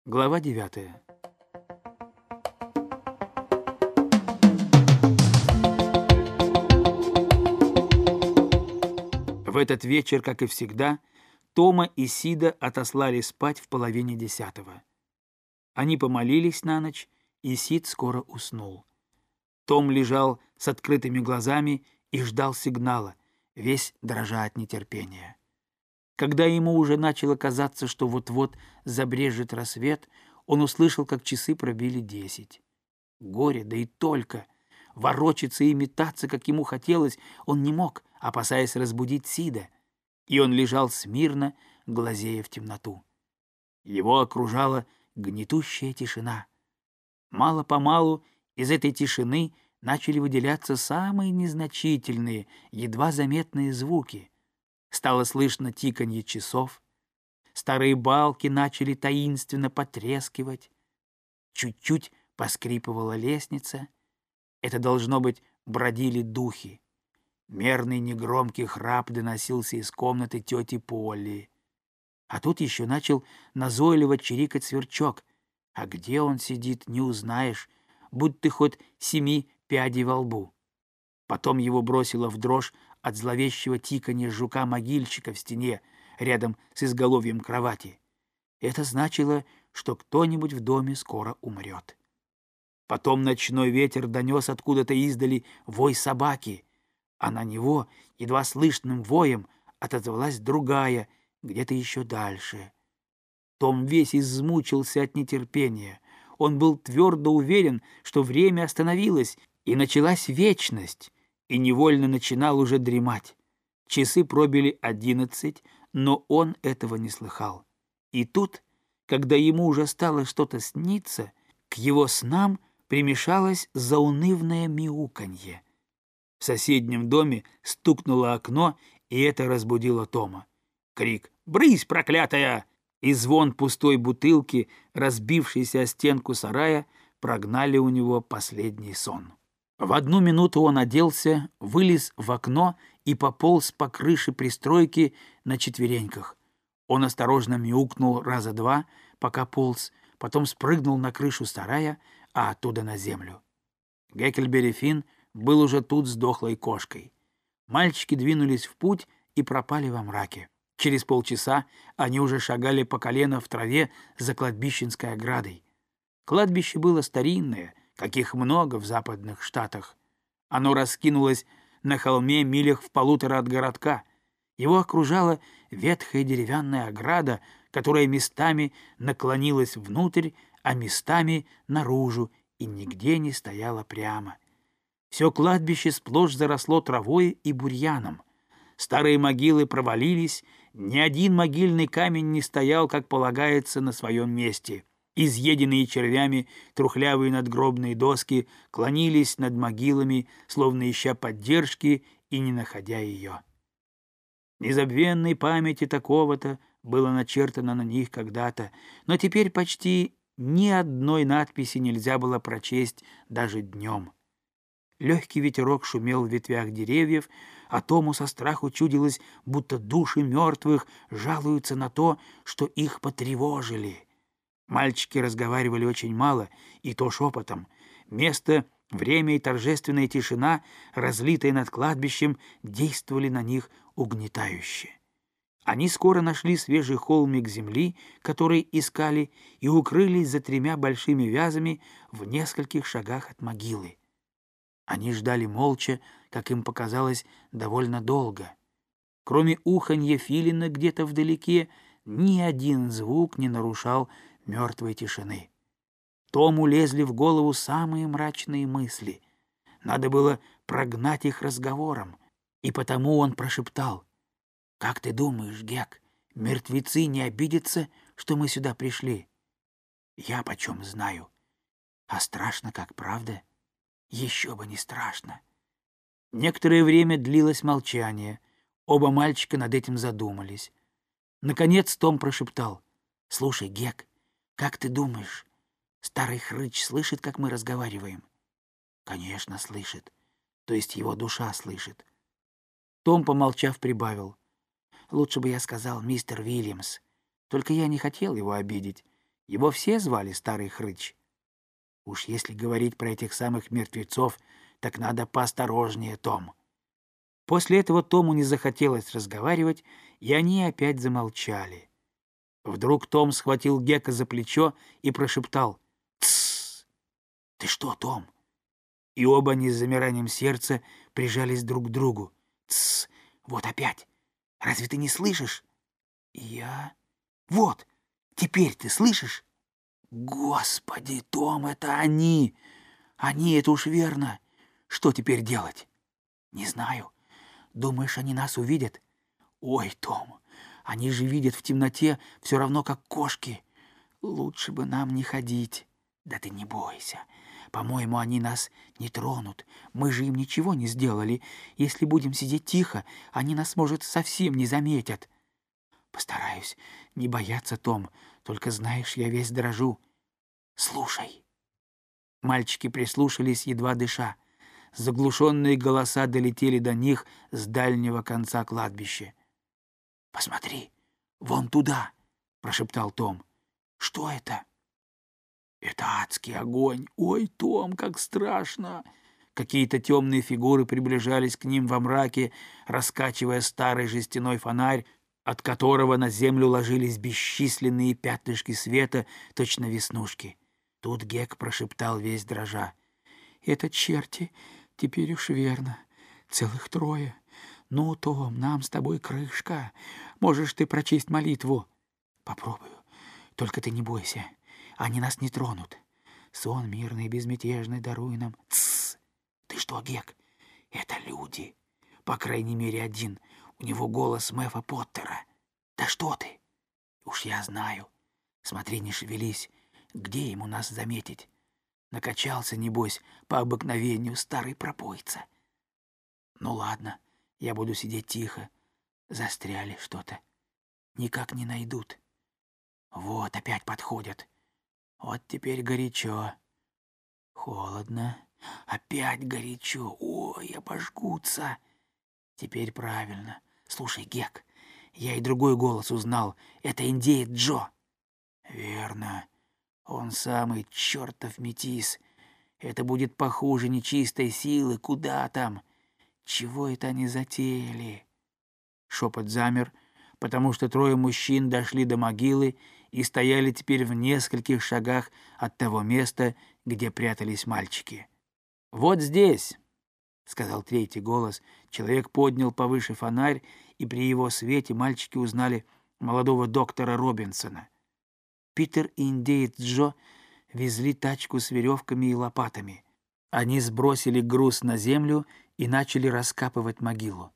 Глава 9. В этот вечер, как и всегда, Тома и Сида отослали спать в 9:30. Они помолились на ночь, и Сид скоро уснул. Том лежал с открытыми глазами и ждал сигнала, весь дрожа от нетерпения. Когда ему уже начало казаться, что вот-вот забрежет рассвет, он услышал, как часы пробили 10. Горе, да и только! Ворочаться и метаться, как ему хотелось, он не мог, опасаясь разбудить Сида, и он лежал смирно, глазея в темноту. Его окружала гнетущая тишина. Мало-помалу из этой тишины начали выделяться самые незначительные, едва заметные звуки. Стало слышно тиканье часов, старые балки начали таинственно потрескивать, чуть-чуть поскрипывала лестница. Это, должно быть, бродили духи. Мерный негромкий храп доносился из комнаты тети Полли. А тут еще начал назойливо чирикать сверчок. А где он сидит, не узнаешь, будь ты хоть 7 пядей во лбу. Потом его бросило в дрожь от зловещего тиканья жука-могильщика в стене рядом с изголовьем кровати. Это значило, что кто-нибудь в доме скоро умрет. Потом ночной ветер донес откуда-то издали вой собаки, а на него едва слышным воем отозвалась другая, где-то еще дальше. Том весь измучился от нетерпения. Он был твердо уверен, что время остановилось, и началась вечность, и невольно начинал уже дремать. Часы пробили 11, но он этого не слыхал. И тут, когда ему уже стало что-то сниться, к его снам примешалось заунывное мяуканье. В соседнем доме стукнуло окно, и это разбудило Тома. Крик «Брысь, проклятая!» и звон пустой бутылки, разбившейся о стенку сарая, прогнали у него последний сон. В одну минуту он оделся, вылез в окно и пополз по крыше пристройки на четвереньках. Он осторожно мяукнул раза 2, пока полз, потом спрыгнул на крышу сарая, а оттуда на землю. Гекльберри Финн был уже тут с дохлой кошкой. Мальчики двинулись в путь и пропали во мраке. Через полчаса они уже шагали по колено в траве за кладбищенской оградой. Кладбище было старинное, каких много в западных штатах. Оно раскинулось на холме милях в 1,5 от городка. Его окружала ветхая деревянная ограда, которая местами наклонилась внутрь, а местами наружу, и нигде не стояла прямо. Все кладбище сплошь заросло травой и бурьяном. Старые могилы провалились, ни один могильный камень не стоял, как полагается, на своем месте. Изъеденные червями трухлявые надгробные доски клонились над могилами, словно ища поддержки и не находя ее. Незабвенной памяти такого-то было начертано на них когда-то, но теперь почти ни одной надписи нельзя было прочесть даже днем. Легкий ветерок шумел в ветвях деревьев, а Тому со страху чудилось, будто души мертвых жалуются на то, что их потревожили. Мальчики разговаривали очень мало, и то шепотом. Место, время и торжественная тишина, разлитая над кладбищем, действовали на них угнетающе. Они скоро нашли свежий холмик земли, который искали, и укрылись за 3 большими вязами в нескольких шагах от могилы. Они ждали молча, как им показалось, довольно долго. Кроме уханья филина где-то вдалеке, ни один звук не нарушал мертвой тишины. Тому лезли в голову самые мрачные мысли. Надо было прогнать их разговором, и потому он прошептал: «Как ты думаешь, Гек, мертвецы не обидятся, что мы сюда пришли?» «Я почем знаю. А страшно как, правда?» «Еще бы не страшно». Некоторое время длилось молчание. Оба мальчика над этим задумались. Наконец Том прошептал: «Слушай, Гек, как ты думаешь, старый хрыч слышит, как мы разговариваем?» «Конечно, слышит. То есть его душа слышит». Том, помолчав, прибавил: «Лучше бы я сказал мистер Уильямс. Только я не хотел его обидеть. Его все звали Старый Хрыч. Уж если говорить про этих самых мертвецов, так надо поосторожнее, Том. После этого Тому не захотелось разговаривать, и они опять замолчали. Вдруг Том схватил Гека за плечо и прошептал: «Тссс! Ты что, Том?» И оба они с замиранием сердца прижались друг к другу. «Тссс! Вот опять! Разве ты не слышишь?» «Я... Вот! Теперь ты слышишь?» «Господи, Том, это они! Они, это уж верно! Что теперь делать?» «Не знаю. Думаешь, они нас увидят?» «Ой, Том, они же видят в темноте все равно, как кошки. Лучше бы нам не ходить». «Да ты не бойся. По-моему, они нас не тронут. Мы же им ничего не сделали. Если будем сидеть тихо, они нас, может, совсем не заметят». «Постараюсь не бояться, Том. Только, знаешь, я весь дрожу. Слушай». Мальчики прислушались, едва дыша. Заглушенные голоса долетели до них с дальнего конца кладбища. «Посмотри, вон туда!» — прошептал Том. «Что это?» «Это адский огонь! Ой, Том, как страшно!» Какие-то темные фигуры приближались к ним во мраке, раскачивая старый жестяной фонарь, от которого на землю ложились бесчисленные пятнышки света, точно веснушки. Тут Гек прошептал весь дрожа: «Это черти, теперь уж верно. Целых 3. Ну, Том, нам с тобой крышка. Можешь ты прочесть молитву?» «Попробую. Только ты не бойся. Они нас не тронут. Сон мирный и безмятежный даруй нам». «Тссс! Ты что, Гек? Это люди. По крайней мере, один. У него голос Мэфа Поттера». «Да что ты? Уж я знаю. Смотри, не шевелись. Где ему нас заметить? Накачался, небось, по обыкновению старый пропойца». «Ну ладно, я буду сидеть тихо. Застряли что-то. Никак не найдут. Вот, опять подходят. Вот теперь горячо. Холодно. Опять горячо. Ой, обожгутся. Теперь правильно. Слушай, Гек, я и другой голос узнал. Это индеец Джо». «Верно. Он самый чертов метис. Это будет похуже нечистой силы. Куда там? Чего это они затеяли?» Шепот замер, потому что 3 мужчин дошли до могилы и стояли теперь в нескольких шагах от того места, где прятались мальчики. «Вот здесь», — сказал 3-й голос. Человек поднял повыше фонарь, и при его свете мальчики узнали молодого доктора Робинсона. Питер и индеец Джо везли тачку с веревками и лопатами. Они сбросили груз на землю и начали раскапывать могилу.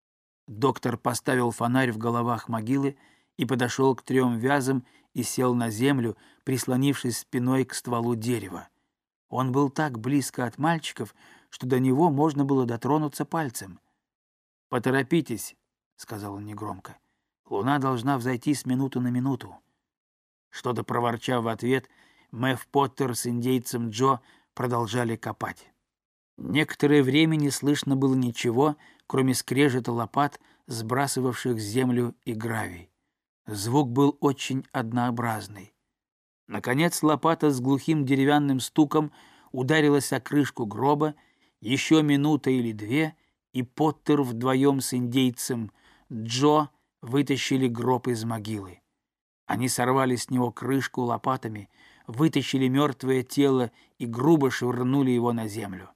Доктор поставил фонарь в головах могилы и подошел к 3 вязам и сел на землю, прислонившись спиной к стволу дерева. Он был так близко от мальчиков, что до него можно было дотронуться пальцем. «Поторопитесь», — сказал он негромко. «Луна должна взойти с минуты на минуту». Что-то проворчав в ответ, Мэф Поттер с индейцем Джо продолжали копать. Некоторое время не слышно было ничего, кроме скрежета лопат, сбрасывавших землю и гравий. Звук был очень однообразный. Наконец лопата с глухим деревянным стуком ударилась о крышку гроба. Еще минута или 2, и Поттер вдвоем с индейцем Джо вытащили гроб из могилы. Они сорвали с него крышку лопатами, вытащили мертвое тело и грубо швырнули его на землю.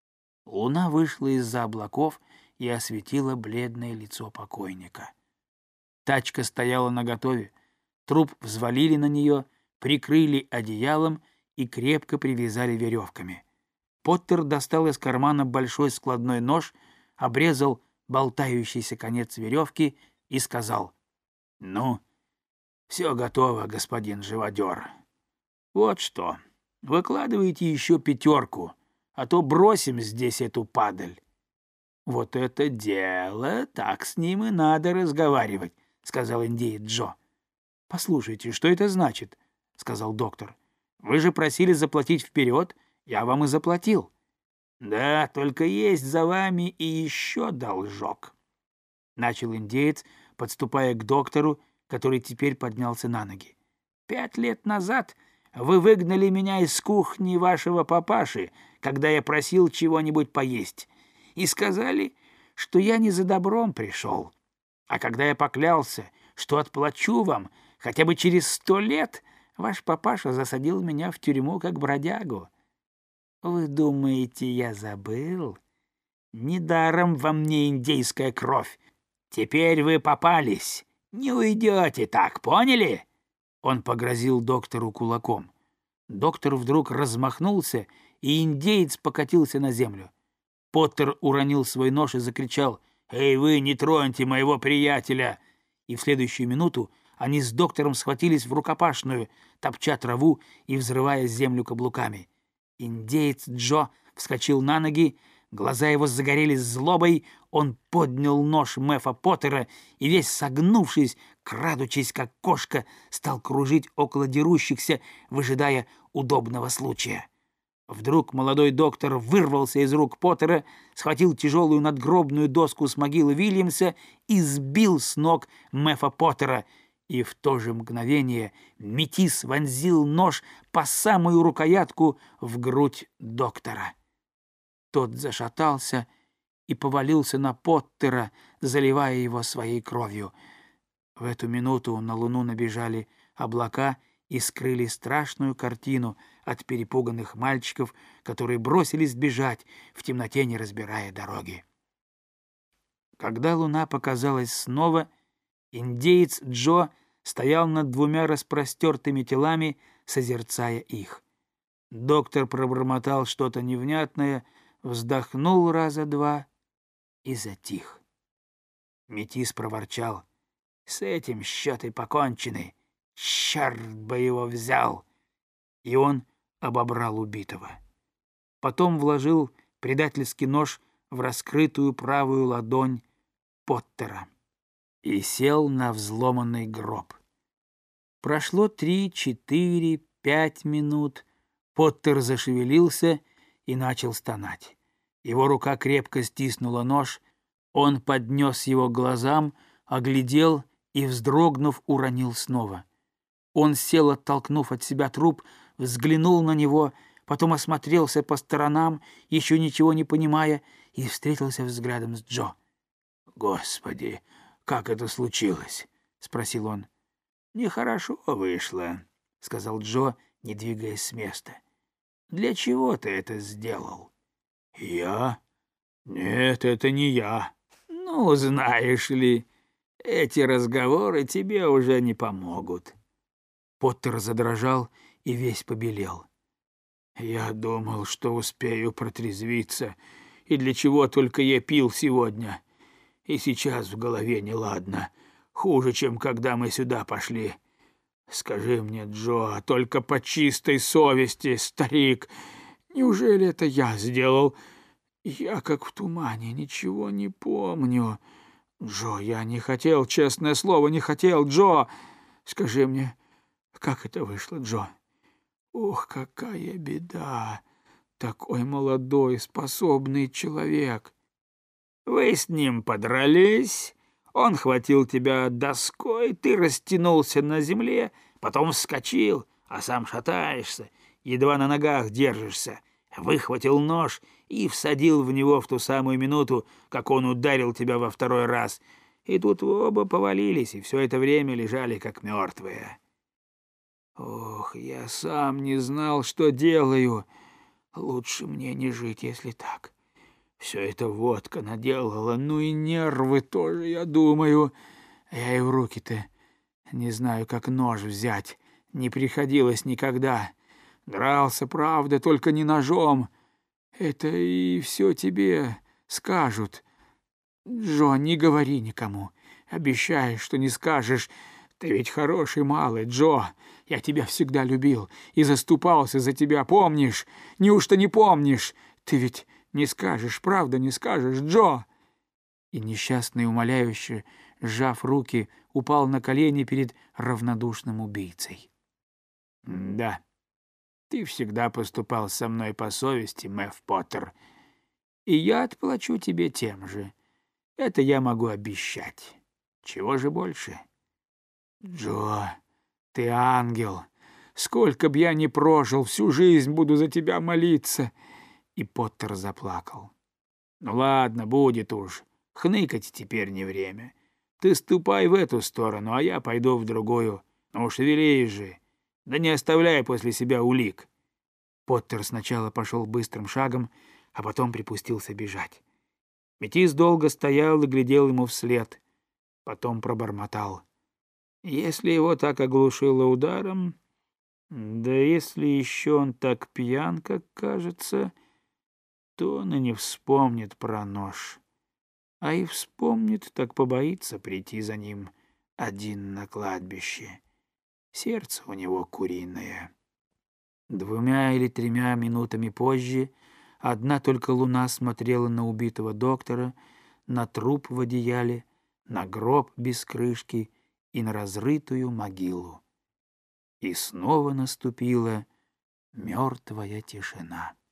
Луна вышла из-за облаков и осветила бледное лицо покойника. Тачка стояла наготове, труп взвалили на нее, прикрыли одеялом и крепко привязали веревками. Поттер достал из кармана большой складной нож, обрезал болтающийся конец веревки и сказал: «Ну, все готово, господин живодер. Вот что, выкладывайте еще 5, а то бросим здесь эту падаль». «Вот это дело! Так с ним и надо разговаривать», — сказал индеец Джо. «Послушайте, что это значит?» — сказал доктор. «Вы же просили заплатить вперед, я вам и заплатил». «Да, только есть за вами и еще должок», — начал индеец, подступая к доктору, который теперь поднялся на ноги. 5 лет назад вы выгнали меня из кухни вашего папаши, когда я просил чего-нибудь поесть, и сказали, что я не за добром пришел. А когда я поклялся, что отплачу вам хотя бы через 100 лет, ваш папаша засадил меня в тюрьму как бродягу. Вы думаете, я забыл? Недаром во мне индейская кровь. Теперь вы попались. Не уйдете так, поняли?» Он погрозил доктору кулаком. Доктор вдруг размахнулся, и индеец покатился на землю. Поттер уронил свой нож и закричал: «Эй вы, не троньте моего приятеля!» И в следующую минуту они с доктором схватились в рукопашную, топча траву и взрывая землю каблуками. Индеец Джо вскочил на ноги, глаза его загорелись злобой, он поднял нож Мэфа Поттера и, весь согнувшись, крадучись, как кошка, стал кружить около дерущихся, выжидая удобного случая. Вдруг молодой доктор вырвался из рук Поттера, схватил тяжелую надгробную доску с могилы Вильямса и сбил с ног Мэфа Поттера, и в то же мгновение метис вонзил нож по самую рукоятку в грудь доктора. Тот зашатался и повалился на Поттера, заливая его своей кровью. В эту минуту на луну набежали облака и скрыли страшную картину от перепуганных мальчиков, которые бросились бежать, в темноте не разбирая дороги. Когда луна показалась снова, индеец Джо стоял над 2 распростертыми телами, созерцая их. Доктор пробормотал что-то невнятное, вздохнул раза 2 и затих. Метис проворчал: «С этим счеты покончены. Черт бы его взял!» И он обобрал убитого. Потом вложил предательский нож в раскрытую правую ладонь Поттера и сел на взломанный гроб. Прошло 3, 4, 5 минут. Поттер зашевелился и начал стонать. Его рука крепко стиснула нож, он поднес его к глазам, оглядел и, вздрогнув, уронил снова. Он сел, оттолкнув от себя труп, взглянул на него, потом осмотрелся по сторонам, еще ничего не понимая, и встретился взглядом с Джо. «Господи, как это случилось?» — спросил он. «Нехорошо вышло», — сказал Джо, не двигаясь с места. «Для чего ты это сделал?» «Я? Нет, это не я». «Ну, знаешь ли, эти разговоры тебе уже не помогут». Поттер задрожал и весь побелел. «Я думал, что успею протрезвиться, и для чего только я пил сегодня. И сейчас в голове неладно, хуже, чем когда мы сюда пошли. Скажи мне, Джо, только по чистой совести, старик, неужели это я сделал? Я как в тумане, ничего не помню. Джо, я не хотел, честное слово, не хотел, Джо. Скажи мне, как это вышло, Джо? Ох, какая беда! Такой молодой, способный человек. Вы с ним подрались, он хватил тебя доской, ты растянулся на земле, потом вскочил, а сам шатаешься, едва на ногах держишься, выхватил нож и всадил в него в ту самую минуту, как он ударил тебя во 2-й раз. И тут вы оба повалились, и все это время лежали как мертвые. Ох, я сам не знал, что делаю. Лучше мне не жить, если так. Все это водка наделала, ну и нервы тоже, я думаю. Я и в руки-то не знаю, как нож взять. Не приходилось никогда. Дрался, правда, только не ножом. Это и все тебе скажут. Джо, не говори никому. Обещай, что не скажешь. Ты ведь хороший малый, Джо. Я тебя всегда любил и заступался за тебя, помнишь? Неужто не помнишь? Ты ведь не скажешь, правда не скажешь, Джо?» И несчастный, умоляюще, сжав руки, упал на колени перед равнодушным убийцей. «Да, ты всегда поступал со мной по совести, Мэв Поттер, и я отплачу тебе тем же. Это я могу обещать. Чего же больше?» «Джо, Ты ангел! Сколько б я ни прожил, всю жизнь буду за тебя молиться!» И Поттер заплакал. «Ну ладно, будет уж. Хныкать теперь не время. Ты ступай в эту сторону, а я пойду в другую. Ну, шевелись же. Да не оставляй после себя улик». Поттер сначала пошел быстрым шагом, а потом припустился бежать. Метис долго стоял и глядел ему вслед. Потом пробормотал: «Если его так оглушило ударом, да если еще он так пьян, как кажется, то он и не вспомнит про нож. А и вспомнит, так побоится прийти за ним один на кладбище. Сердце у него куриное». 2 или 3 минутами позже одна только луна смотрела на убитого доктора, на труп в одеяле, на гроб без крышки и на разрытую могилу. И снова наступила мертвая тишина.